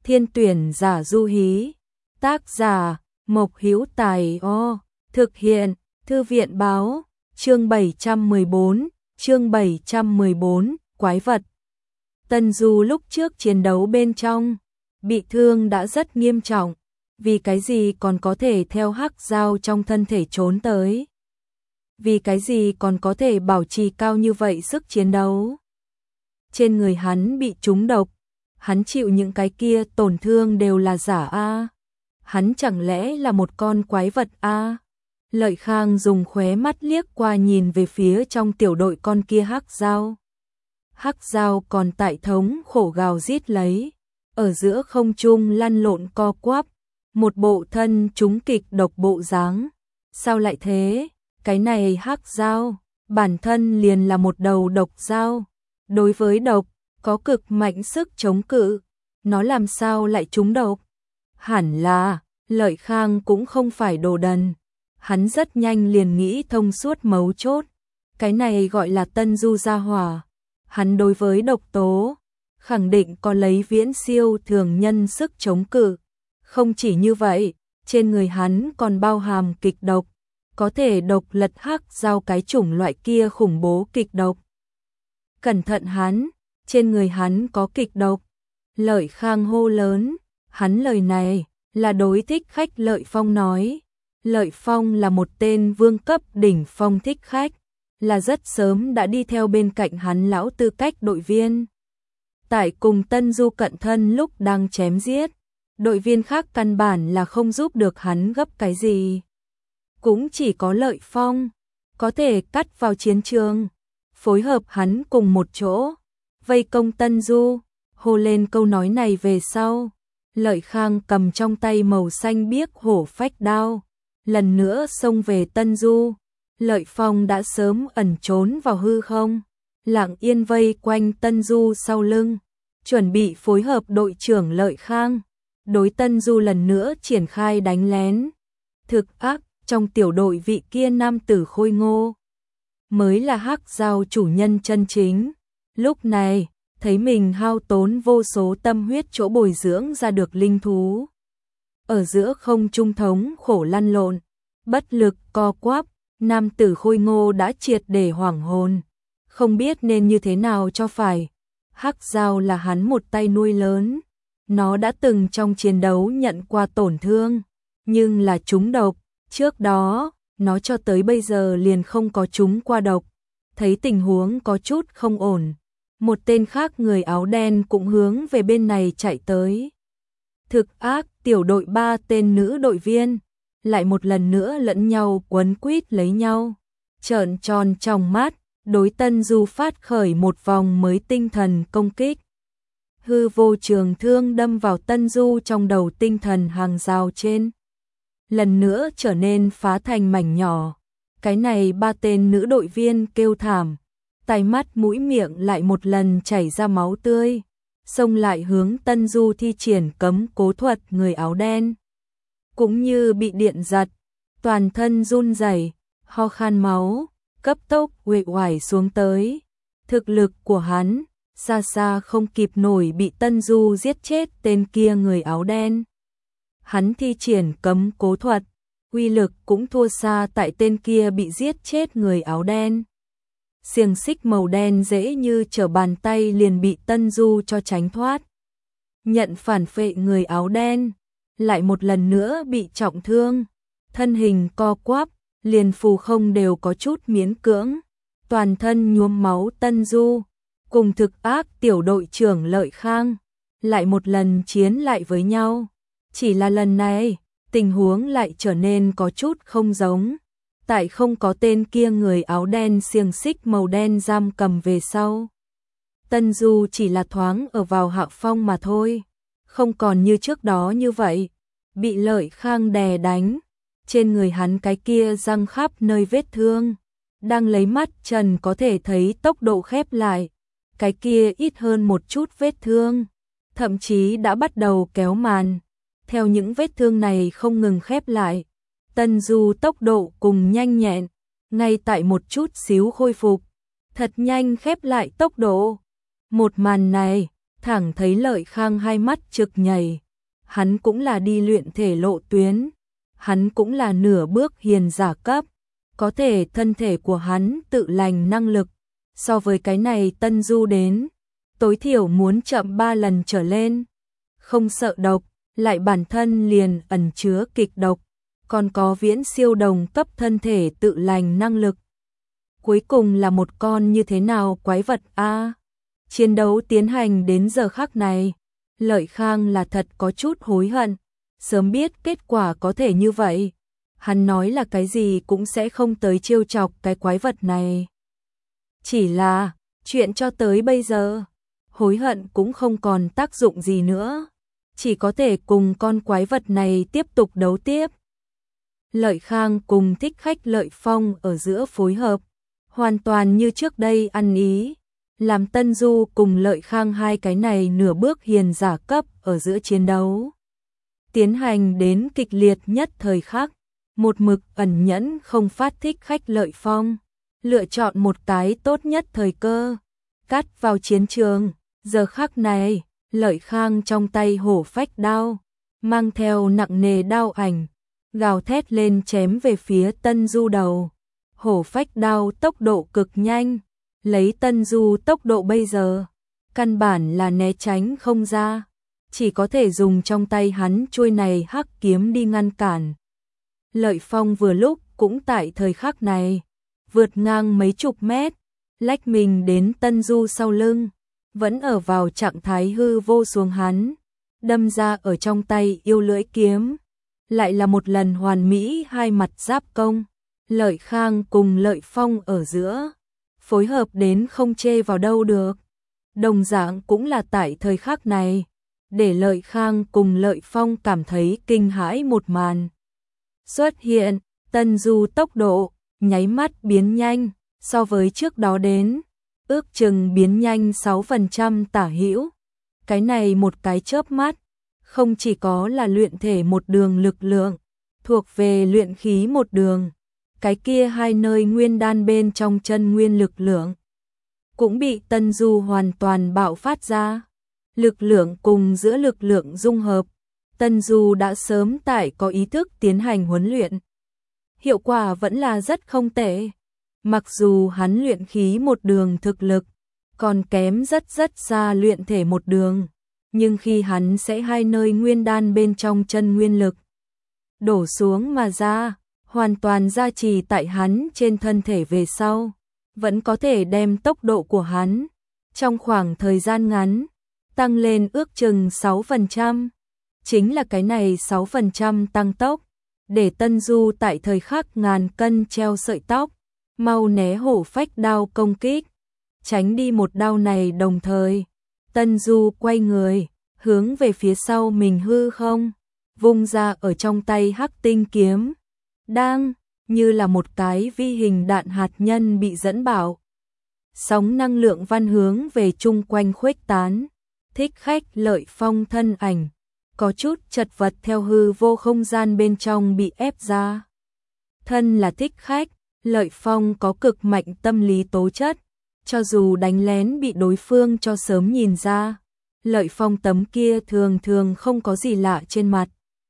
Thiên tuyển giả du hí. Tác giả Mộc Hữu Tài. Thực hiện Thư viện báo. Chương 714, quái vật. Tân Du lúc trước chiến đấu bên trong, bị thương đã rất nghiêm trọng, vì cái gì còn có thể theo hắc giao trong thân thể trốn tới? Vì cái gì còn có thể bảo trì cao như vậy sức chiến đấu? Trên người hắn bị trúng độc, hắn chịu những cái kia tổn thương đều là giả a? Hắn chẳng lẽ là một con quái vật a? Lợi Khang dùng khóe mắt liếc qua nhìn về phía trong tiểu đội con kia hắc giao. Hắc giao còn tại thống khổ gào rít lấy, ở giữa không trung lăn lộn co quắp, một bộ thân trúng kịch độc bộ dáng. Sao lại thế? Cái này hắc giao, bản thân liền là một đầu độc giao, đối với độc có cực mạnh sức chống cự, nó làm sao lại trúng độc? Hẳn là, Lợi Khang cũng không phải đồ đần, hắn rất nhanh liền nghĩ thông suốt mấu chốt, cái này gọi là Tân Du gia hỏa, hắn đối với độc tố khẳng định có lấy viễn siêu thường nhân sức chống cự. Không chỉ như vậy, trên người hắn còn bao hàm kịch độc, có thể độc lật hắc giao cái chủng loại kia khủng bố kịch độc. Cẩn thận hắn, trên người hắn có kịch độc. Lợi Khang hô lớn, hắn lời này là đối thích khách Lợi Phong nói. Lợi Phong là một tên vương cấp đỉnh phong thích khách, là rất sớm đã đi theo bên cạnh hắn lão tư cách đội viên. Tại cùng Tân Du cận thân lúc đang chém giết, đội viên khác căn bản là không giúp được hắn gấp cái gì. Cũng chỉ có Lợi Phong có thể cắt vào chiến trường, phối hợp hắn cùng một chỗ, vây công Tân Du. Hô lên câu nói này về sau, Lợi Khang cầm trong tay màu xanh biếc hổ phách đao, lần nữa xông về Tân Du. Lợi Phong đã sớm ẩn trốn vào hư không, lặng yên vây quanh Tân Du sau lưng, chuẩn bị phối hợp đội trưởng Lợi Khang, đối Tân Du lần nữa triển khai đánh lén. Thực ác, trong tiểu đội vị kia nam tử khôi ngô, mới là hắc giao chủ nhân chân chính. Lúc này, thấy mình hao tốn vô số tâm huyết chỗ bồi dưỡng ra được linh thú. Ở giữa không trung thống khổ lăn lộn, bất lực co quắp, nam tử khôi ngô đã triệt để hoảng hồn, không biết nên như thế nào cho phải. Hắc giao là hắn một tay nuôi lớn, nó đã từng trong chiến đấu nhận qua tổn thương, nhưng là trúng độc, trước đó, nó cho tới bây giờ liền không có trúng qua độc. Thấy tình huống có chút không ổn, một tên khác người áo đen cũng hướng về bên này chạy tới. Thực ác, tiểu đội 3 tên nữ đội viên lại một lần nữa lẫn nhau quấn quýt lấy nhau, trợn tròn trong mắt, đối Tân Du phát khởi một vòng mới tinh thần công kích. Hư vô trường thương đâm vào Tân Du trong đầu tinh thần hàng rào trên, lần nữa trở nên phá thành mảnh nhỏ. Cái này 3 tên nữ đội viên kêu thảm, tai mắt mũi miệng lại một lần chảy ra máu tươi, xông lại hướng Tân Du thi triển cấm cố thuật người áo đen. Cũng như bị điện giật, toàn thân run rẩy, ho khan máu, cấp tốc uể oải xuống tới. Thực lực của hắn xa xa không kịp nổi bị Tân Du giết chết tên kia người áo đen. Hắn thi triển cấm cố thuật, uy lực cũng thua xa tại tên kia bị giết chết người áo đen. Xiềng xích màu đen dễ như trở bàn tay liền bị Tân Du cho tránh thoát. Nhận phản phệ người áo đen, lại một lần nữa bị trọng thương, thân hình co quắp, liền phù không đều có chút miễn cưỡng, toàn thân nhuốm máu. Tân Du cùng thực ác tiểu đội trưởng Lợi Khang lại một lần chiến lại với nhau, chỉ là lần này tình huống lại trở nên có chút không giống. Tại không có tên kia người áo đen xiềng xích màu đen giam cầm về sau, Tân Du chỉ là thoáng ở vào hạ phong mà thôi, không còn như trước đó như vậy, bị Lợi Khang đè đánh. Trên người hắn cái kia răng khắp nơi vết thương, đang lấy mắt trần có thể thấy tốc độ khép lại, cái kia ít hơn một chút vết thương, thậm chí đã bắt đầu kéo màn. Theo những vết thương này không ngừng khép lại, Tân Du tốc độ cùng nhanh nhẹn, ngay tại một chút xíu khôi phục, thật nhanh khép lại tốc độ. Một màn này, thẳng thấy Lợi Khang hai mắt trực nhảy. Hắn cũng là đi luyện thể lộ tuyến, hắn cũng là nửa bước hiền giả cấp, có thể thân thể của hắn tự lành năng lực, so với cái này Tân Du đến, tối thiểu muốn chậm 3 lần trở lên. Không sợ độc, lại bản thân liền ẩn chứa kịch độc, còn có viễn siêu đồng cấp thân thể tự lành năng lực. Cuối cùng là một con như thế nào quái vật a? Chiến đấu tiến hành đến giờ khắc này, Lợi Khang là thật có chút hối hận, sớm biết kết quả có thể như vậy, hắn nói là cái gì cũng sẽ không tới trêu chọc cái quái vật này. Chỉ là, chuyện cho tới bây giờ, hối hận cũng không còn tác dụng gì nữa, chỉ có thể cùng con quái vật này tiếp tục đấu tiếp. Lợi Khang cùng Thích Khách Lợi Phong ở giữa phối hợp, hoàn toàn như trước đây ăn ý, làm Tân Du cùng Lợi Khang hai cái này nửa bước hiền giả cấp ở giữa chiến đấu. Tiến hành đến kịch liệt nhất thời khắc, một mực ẩn nhẫn không phát Thích Khách Lợi Phong, lựa chọn một cái tốt nhất thời cơ, cắt vào chiến trường. Giờ khắc này, Lợi Khang trong tay hổ phách đao, mang theo nặng nề đao ảnh, gào thét lên chém về phía Tân Du đầu. Hổ phách đao tốc độ cực nhanh, lấy Tân Du tốc độ bây giờ, căn bản là né tránh không ra, chỉ có thể dùng trong tay hắn chuôi này hắc kiếm đi ngăn cản. Lợi Phong vừa lúc cũng tại thời khắc này, vượt ngang mấy chục mét, lách mình đến Tân Du sau lưng, vẫn ở vào trạng thái hư vô xuống hắn, đâm ra ở trong tay yêu lưỡi kiếm, lại là một lần hoàn mỹ hai mặt giáp công. Lợi Khang cùng Lợi Phong ở giữa, phối hợp đến không chê vào đâu được. Đồng dạng cũng là tại thời khắc này, để Lợi Khang cùng Lợi Phong cảm thấy kinh hãi một màn. Xuất hiện, Tân Du tốc độ, nháy mắt biến nhanh, so với trước đó đến, ước chừng biến nhanh 6% tả hữu. Cái này một cái chớp mắt, không chỉ có là luyện thể một đường lực lượng, thuộc về luyện khí một đường. Cái kia hai nơi nguyên đan bên trong chân nguyên lực lượng cũng bị Tân Du hoàn toàn bạo phát ra. Lực lượng cùng giữa lực lượng dung hợp, Tân Du đã sớm tại có ý thức tiến hành huấn luyện. Hiệu quả vẫn là rất không tệ. Mặc dù hắn luyện khí một đường thực lực còn kém rất xa luyện thể một đường, nhưng khi hắn sẽ hai nơi nguyên đan bên trong chân nguyên lực đổ xuống mà ra, hoàn toàn gia trì tại hắn trên thân thể về sau, vẫn có thể đem tốc độ của hắn trong khoảng thời gian ngắn tăng lên ước chừng 6%. Chính là cái này 6% tăng tốc, để Tân Du tại thời khắc ngàn cân treo sợi tóc, mau né hổ phách đao công kích, tránh đi một đao này. Đồng thời, Tân Du quay người, hướng về phía sau mình hư không, vung ra ở trong tay hắc tinh kiếm, đang như là một cái vi hình đạn hạt nhân bị dẫn bảo. Sóng năng lượng văn hướng về chung quanh khuếch tán, Thích Khách Lợi Phong thân ảnh có chút chật vật theo hư vô không gian bên trong bị ép ra. Thân là Thích Khách, Lợi Phong có cực mạnh tâm lý tố chất, cho dù đánh lén bị đối phương cho sớm nhìn ra, Lợi Phong tấm kia thường không có gì lạ trên mặt,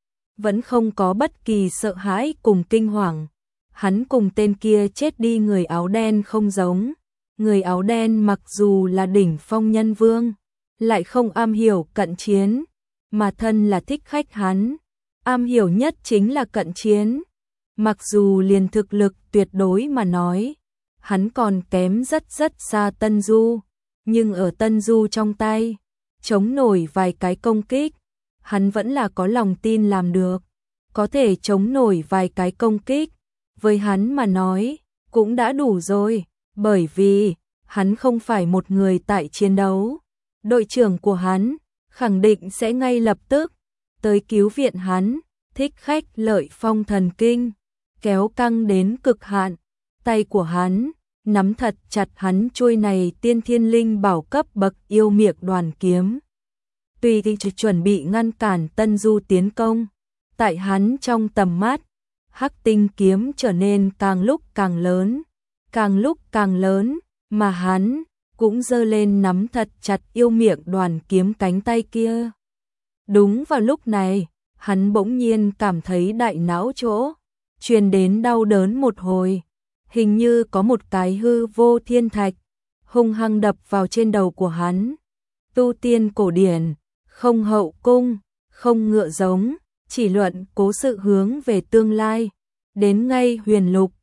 vẫn không có bất kỳ sợ hãi cùng kinh hoàng. Hắn cùng tên kia chết đi người áo đen không giống, người áo đen mặc dù là đỉnh phong nhân vương, lại không am hiểu cận chiến, mà thân là Thích Khách hắn, am hiểu nhất chính là cận chiến. Mặc dù liền thực lực tuyệt đối mà nói, hắn còn kém rất xa Tân Du, nhưng ở Tân Du trong tay, chống nổi vài cái công kích, hắn vẫn là có lòng tin làm được. Có thể chống nổi vài cái công kích, với hắn mà nói, cũng đã đủ rồi, bởi vì hắn không phải một người tại chiến đấu. Đội trưởng của hắn khẳng định sẽ ngay lập tức tới cứu viện hắn. Thích Khách Lợi Phong thần kinh kéo căng đến cực hạn, tay của hắn nắm thật chặt hắn chuôi này tiên thiên linh bảo cấp bậc yêu miệng đoàn kiếm, tùy thì chuẩn bị ngăn cản Tân Du tiến công. Tại hắn trong tầm mắt, hắc tinh kiếm trở nên càng lúc càng lớn, mà hắn cũng giơ lên nắm thật chặt yêu miệng Đoàn Kiếm cánh tay kia. Đúng vào lúc này, hắn bỗng nhiên cảm thấy đại não chỗ truyền đến đau đớn một hồi, hình như có một cái hư vô thiên thạch hung hăng đập vào trên đầu của hắn. Tu tiên cổ điển, không hậu cung, không ngựa giống, chỉ luận cố sự hướng về tương lai, đến ngay huyền lục,